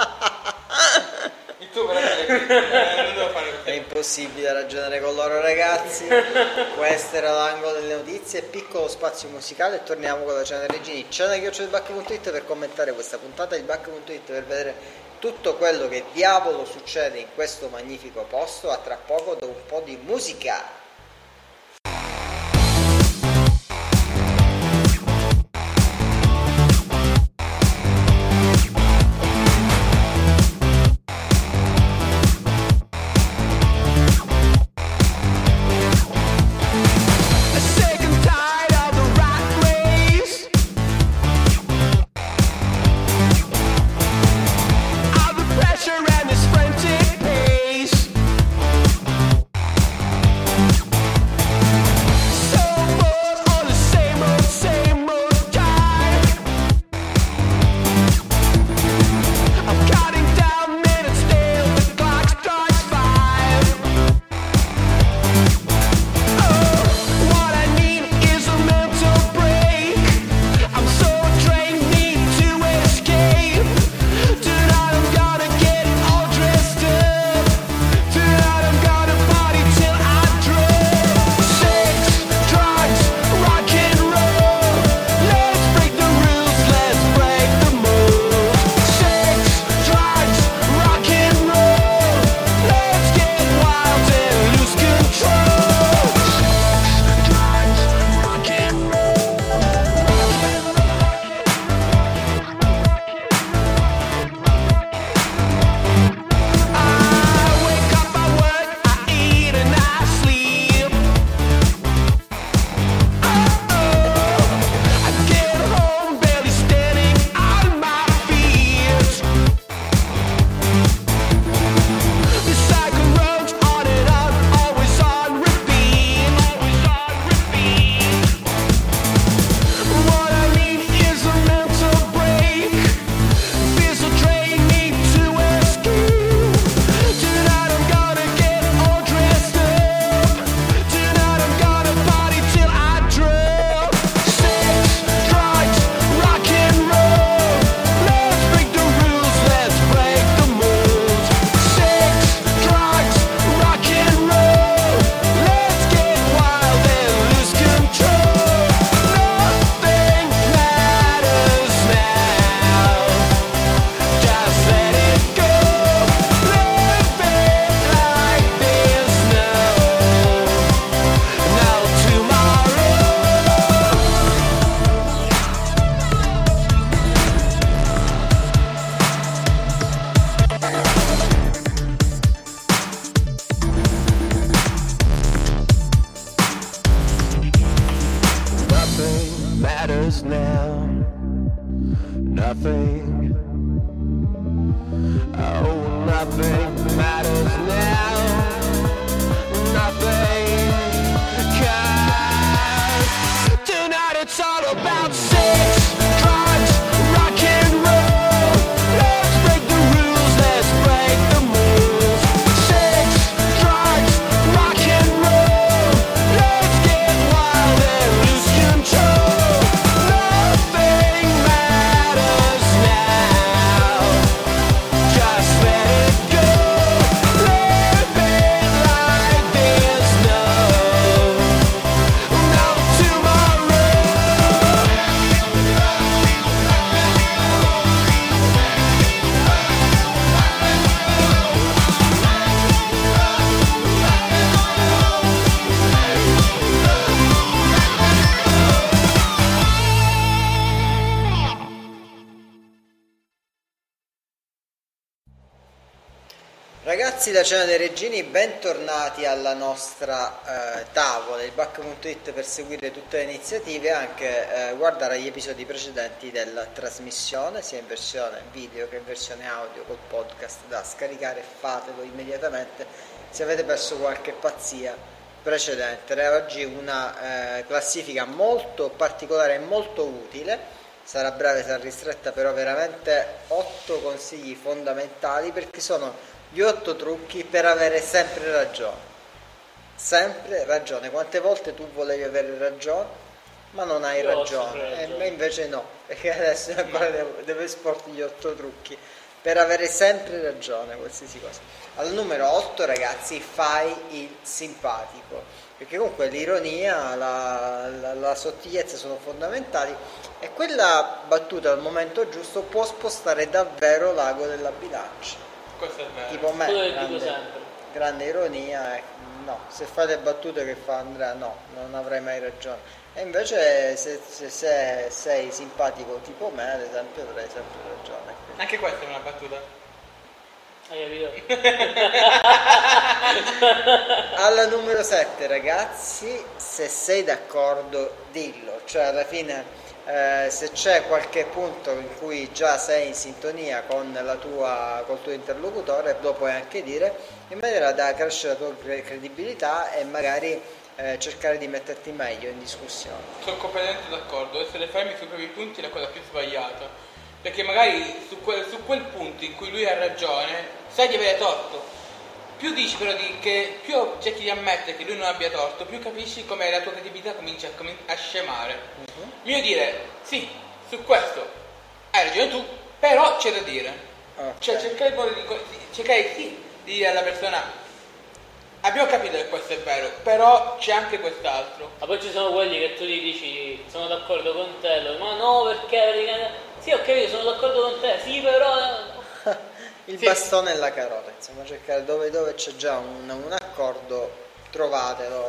Il tuo però non devo fare così. È impossibile ragionare con loro, ragazzi. Questo era l'angolo delle notizie, piccolo spazio musicale e torniamo con la cena dei regini. Cena@back.it per commentare questa puntata di back.it, per vedere tutto quello che diavolo succede in questo magnifico posto. A tra poco dopo un po' di musica. Nothing Ragazzi da Cena dei Regini, bentornati alla nostra tavola, il back.it per seguire tutte le iniziative e anche guardare gli episodi precedenti della trasmissione, sia in versione video che in versione audio col podcast da scaricare, fatelo immediatamente se avete perso qualche pazzia precedente. Oggi una classifica molto particolare e molto utile, sarà breve, sarà ristretta, però veramente 8 consigli fondamentali perché sono gli 8 trucchi per avere sempre ragione. Sempre ragione. Quante volte tu volevi avere ragione, ma non hai ragione. E invece no, perché adesso devo esporti gli 8 trucchi per avere sempre ragione, qualsiasi cosa. Al numero 8, ragazzi, fai il simpatico. Perché comunque l'ironia, la sottigliezza sono fondamentali e quella battuta al momento giusto può spostare davvero l'ago della bilancia. Questo è vero. Tipo me, grande ironia, no, se fate battute che fa Andrea, no, non avrai mai ragione. E invece se sei simpatico tipo me, ad esempio, avrai sempre ragione. Anche questa è una battuta. Hai capito? Alla numero 7, ragazzi, se sei d'accordo dillo, cioè alla fine se c'è qualche punto in cui già sei in sintonia con col tuo interlocutore lo puoi anche dire, in maniera da crescere la tua credibilità e magari cercare di metterti meglio in discussione. Sono completamente d'accordo, essere fermi sui propri punti è la cosa più sbagliata, perché magari su quel punto in cui lui ha ragione sai di avere torto. Più dici però che più cerchi di ammettere che lui non abbia torto, più capisci come la tua credibilità comincia a scemare. Io dire sì, su questo hai ragione tu, però c'è da dire. Okay. Cioè cercare di dire alla persona abbiamo capito che questo è vero, però c'è anche quest'altro. Ma poi ci sono quelli che tu gli dici sono d'accordo con te, ma no perché sì, ho capito, sono d'accordo con te, sì però il bastone e la carota, insomma, cercare dove c'è già un accordo, trovatelo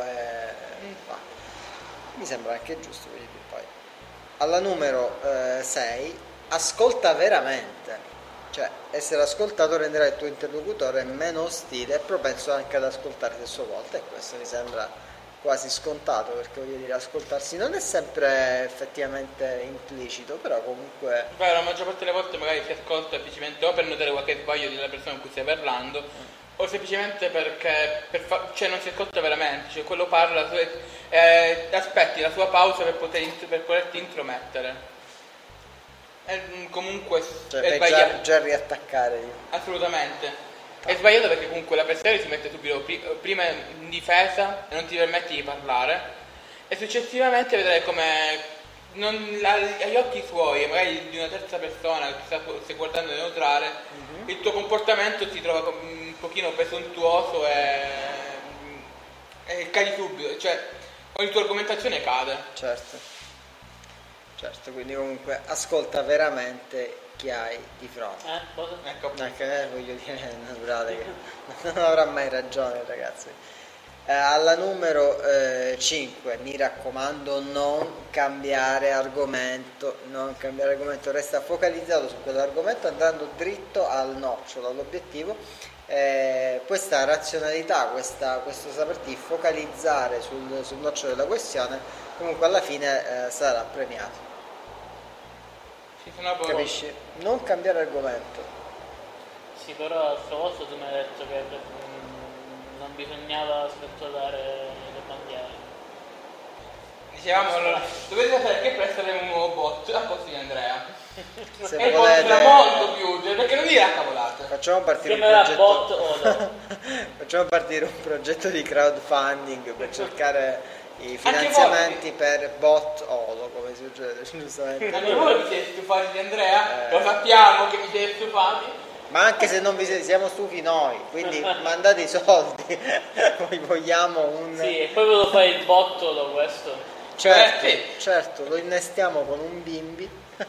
mi sembra anche giusto. Quindi poi alla numero 6, ascolta veramente, cioè essere ascoltato renderà il tuo interlocutore meno ostile e propenso anche ad ascoltarti a sua volta, e questo mi sembra quasi scontato, perché voglio dire, ascoltarsi non è sempre effettivamente implicito, però comunque beh, la maggior parte delle volte magari si ascolta semplicemente o per notare qualche sbaglio della persona con cui stai parlando o semplicemente perché cioè non si ascolta veramente, cioè quello parla aspetti la sua pausa per poterti intromettere. Comunque cioè, è sbagliato già riattaccare assolutamente. È sbagliato perché comunque l'avversario si mette subito prima in difesa e non ti permette di parlare, e successivamente vedrai come agli occhi suoi e magari di una terza persona che ti stai guardando neutrale, il tuo comportamento si trova un pochino presuntuoso e cadi subito, cioè ogni tua argomentazione cade. Certo, quindi comunque ascolta veramente chi hai di fronte. Cosa? Ecco. Voglio dire, è naturale che non avrà mai ragione, ragazzi. Alla numero 5, mi raccomando, non cambiare argomento, resta focalizzato su quell'argomento andando dritto al nocciolo, all'obiettivo. Questa razionalità, questo saperti focalizzare sul nocciolo della questione, comunque alla fine sarà premiato. Capisci? Non cambiare argomento. Sì, però stavolta tu mi hai detto che non bisognava sventilare le bandiere. Dicevamo allora, dovete sapere che presto avremo un nuovo bot al posto di Andrea. Se e volete, il bot sarà molto più utile, perché non dirà cavolate. Facciamo partire facciamo partire un progetto di crowdfunding per cercare i finanziamenti per bot Olo, come succede giustamente. Anche voi vi siete stufati di Andrea? Lo sappiamo che vi siete stufati. Ma anche se non vi siamo stufi noi, quindi mandate i soldi. Noi vogliamo un... Sì, e poi volevo fare il botto da questo. Certo, lo innestiamo con un bimbi.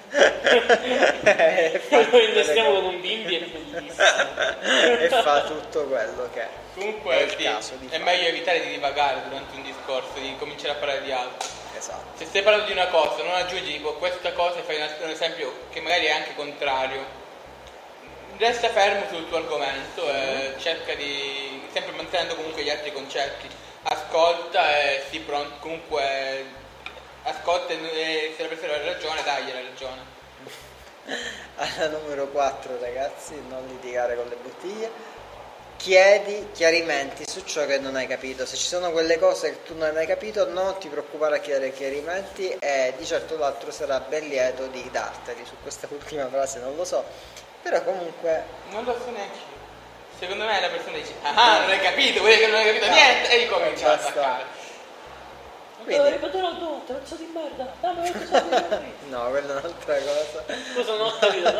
Lo innestiamo con un bimbi, è bellissimo. E fa tutto quello che è. Comunque è il caso di è meglio evitare di divagare durante un discorso, di cominciare a parlare di altro. Esatto. Se stai parlando di una cosa, non aggiungi tipo questa cosa e fai un esempio che magari è anche contrario. resta fermo sul tuo argomento e cerca di, sempre mantenendo comunque gli altri concetti, ascolta e sii pronto, comunque ascolta e se la persona ha ragione, dagli la ragione. Alla numero 4, ragazzi, non litigare con le bottiglie. Chiedi chiarimenti su ciò che non hai capito. Se ci sono quelle cose che tu non hai mai capito, non ti preoccupare a chiedere chiarimenti, e di certo l'altro sarà ben lieto di darteli. Su questa ultima frase non lo so, però comunque non lo so neanche io. Secondo me la persona dice non hai capito, vuoi che non hai capito niente, e ricomincia a attaccare. Quindi... ripeterò tu, terzo di merda, dammi qualcosa di no, quella è un'altra cosa. Scusa, non ho capito.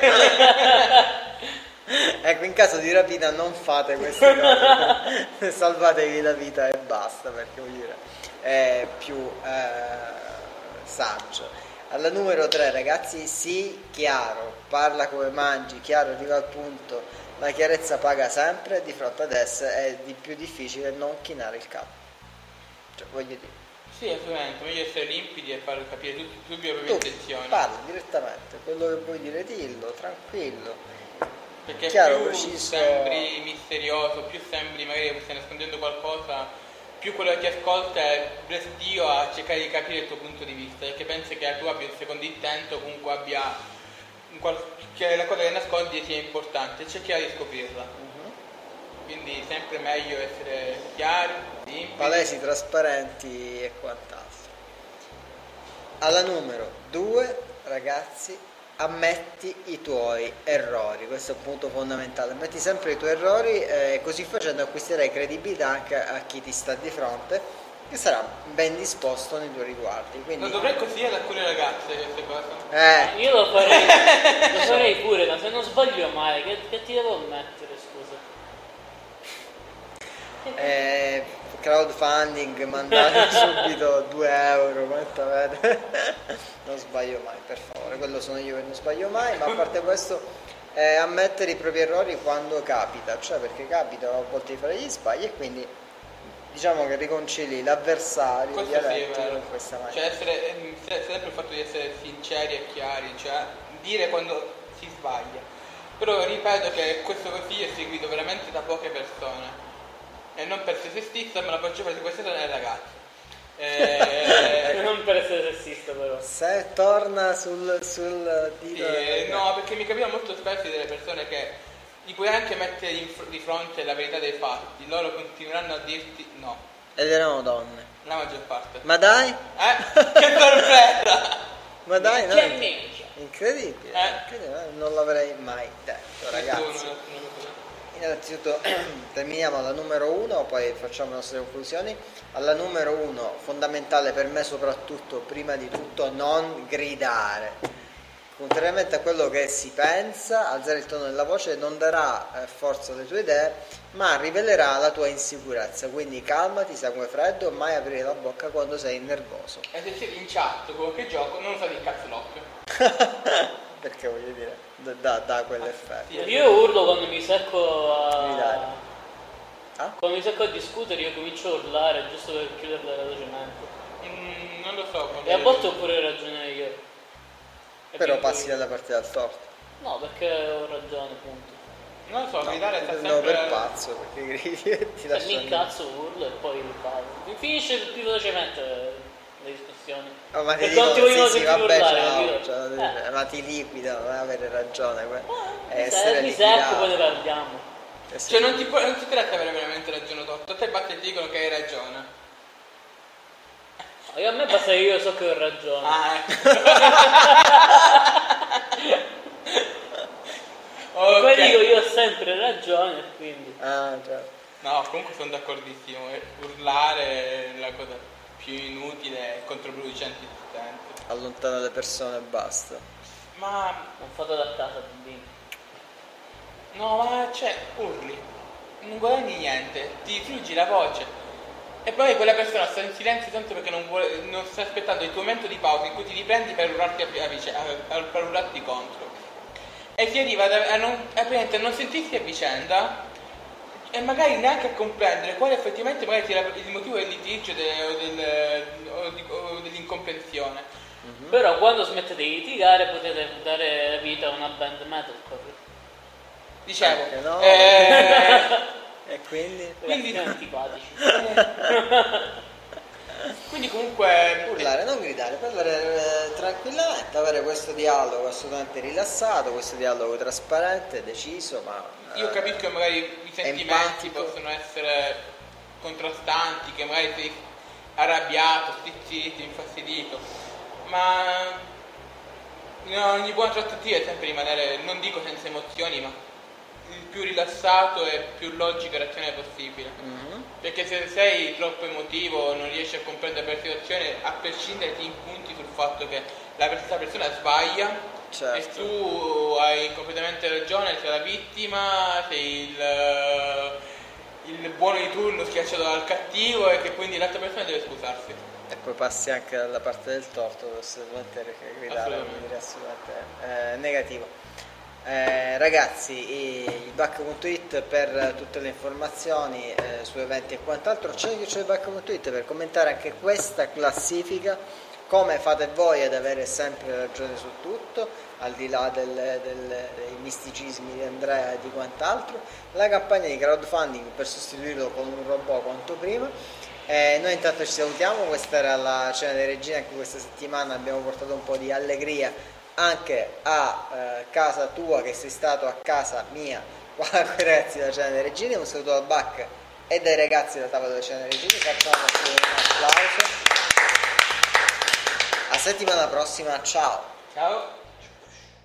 Ecco, in caso di rapina non fate queste cose, salvatevi la vita e basta, perché voglio dire è più saggio. Alla numero 3, ragazzi, sii chiaro, parla come mangi, chiaro, arriva al punto. La chiarezza paga sempre, di fronte ad essa è di più difficile non chinare il capo, cioè, voglio dire. Sì, assolutamente, meglio essere limpidi e far capire subito le proprie intenzioni. Parla direttamente, quello che vuoi dire dillo, tranquillo. Perché chiaro, più preciso... sembri misterioso, più sembri magari che stai nascondendo qualcosa, più quello che ti ascolta è restio a cercare di capire il tuo punto di vista, perché pensi che tu abbia un secondo intento, comunque abbia che la cosa che nascondi sia importante, cerchiamo di scoprirla. Quindi sempre meglio essere chiari, limpidi, palesi, trasparenti e quant'altro. Alla numero 2, ragazzi, ammetti i tuoi errori. Questo è un punto fondamentale. Ammetti sempre i tuoi errori, così facendo acquisterai credibilità anche a chi ti sta di fronte, che sarà ben disposto nei tuoi riguardi. Quindi... non dovrei consigliare ad alcune ragazze queste cose. Io lo farei pure, ma se non sbaglio mai, che ti devo ammettere, scusa? Crowdfunding, mandare subito 2 euro, quanto avete? Non sbaglio mai, per favore, quello sono io che non sbaglio mai. Ma a parte questo, ammettere i propri errori quando capita, cioè perché capita a volte di fare gli sbagli, e quindi diciamo che riconcili l'avversario dialettico in questa maniera. Cioè sempre il fatto di essere sinceri e chiari, cioè dire quando si sbaglia. Però ripeto che questo consiglio è seguito veramente da poche persone, e non per essere sessista, ma la maggior parte di queste sono le ragazze. Non per essere sessista, però. Se torna sul dito. No, perché mi capita molto spesso delle persone che gli puoi anche mettere di fronte la verità dei fatti, loro continueranno a dirti no. Ed erano donne. La maggior parte. Ma dai? Che sorpresa! Ma dai, no? Incredibile. Incredibile, non l'avrei mai detto, ragazzi. Innanzitutto terminiamo alla numero 1, poi facciamo le nostre conclusioni. Alla numero 1, fondamentale per me soprattutto, prima di tutto, non gridare. Contrariamente a quello che si pensa, alzare il tono della voce non darà forza alle tue idee, ma rivelerà la tua insicurezza. Quindi calmati, sangue freddo, mai aprire la bocca quando sei nervoso. E se siete in chat con che gioco, non usate il cazzo l'occhio. Perché voglio dire, da quell'effetto. Io urlo quando mi secco a... Quando mi secco a discutere, io comincio a urlare giusto per chiuderla velocemente. Non lo so. E a volte ho pure ragione io. Però passi dalla parte del torto. No, perché ho ragione, punto. Non lo so, gridare sta sempre... No, per pazzo, perché gridi e ti lascio... mi incazzo, urlo e poi mi finisce più velocemente le discussioni. Oh, ma ti dico, sì, vabbè, ciao, ma ti liquida, non avere ragione. Mi secco, poi ne parliamo. Cioè non ti tratta avere veramente ragione o torto, a te basta e ti dicono che hai ragione. A me basta che io so che ho ragione. Okay. Poi dico io ho sempre ragione, quindi. Certo. No, comunque sono d'accordissimo. Urlare è la cosa più inutile e controproducente esistente. Allontana le persone e basta. Ma ho fatto da casa, bambini. No, ma urli, non guadagni niente, ti fruggi la voce. E poi quella persona sta in silenzio tanto perché non sta aspettando il tuo momento di pausa in cui ti riprendi per urlarti per urlarti contro. E si arriva a non sentirsi a vicenda e magari neanche a comprendere quale effettivamente magari sia il motivo del litigio o dell'incomprensione. Però quando smettete di litigare potete dare vita a una band metalcore. Dicevo, no. E quindi antipatici. Quindi comunque urlare, non gridare, parlare tranquillamente, avere questo dialogo assolutamente rilassato, questo dialogo trasparente, deciso, ma io capisco che magari i sentimenti empatico. possono essere contrastanti, che magari sei arrabbiato, stizzito, infastidito, ma ogni buona trattativa è sempre rimanere, non dico senza emozioni, ma il più rilassato e più logico e razionale possibile. Perché se sei troppo emotivo, non riesci a comprendere la situazione, a prescindere ti impunti sul fatto che la persona sbaglia, certo, e tu hai completamente ragione, sei la vittima, sei il buono di turno schiacciato dal cattivo, e che quindi l'altra persona deve scusarsi. E poi passi anche dalla parte del torto, assolutamente gridare, assolutamente negativo. Ragazzi, il back.it per tutte le informazioni su eventi e quant'altro, c'è il back.it per commentare anche questa classifica, come fate voi ad avere sempre ragione su tutto, al di là dei misticismi di Andrea e di quant'altro, la campagna di crowdfunding per sostituirlo con un robot quanto prima. Noi intanto ci salutiamo, questa era la cena dei regine, anche questa settimana abbiamo portato un po' di allegria anche a casa tua, che sei stato a casa mia qua con i ragazzi della cena dei regini. Un saluto al Bac e dai ragazzi della tavola della cena dei regini, facciamo un applauso. A settimana prossima, ciao.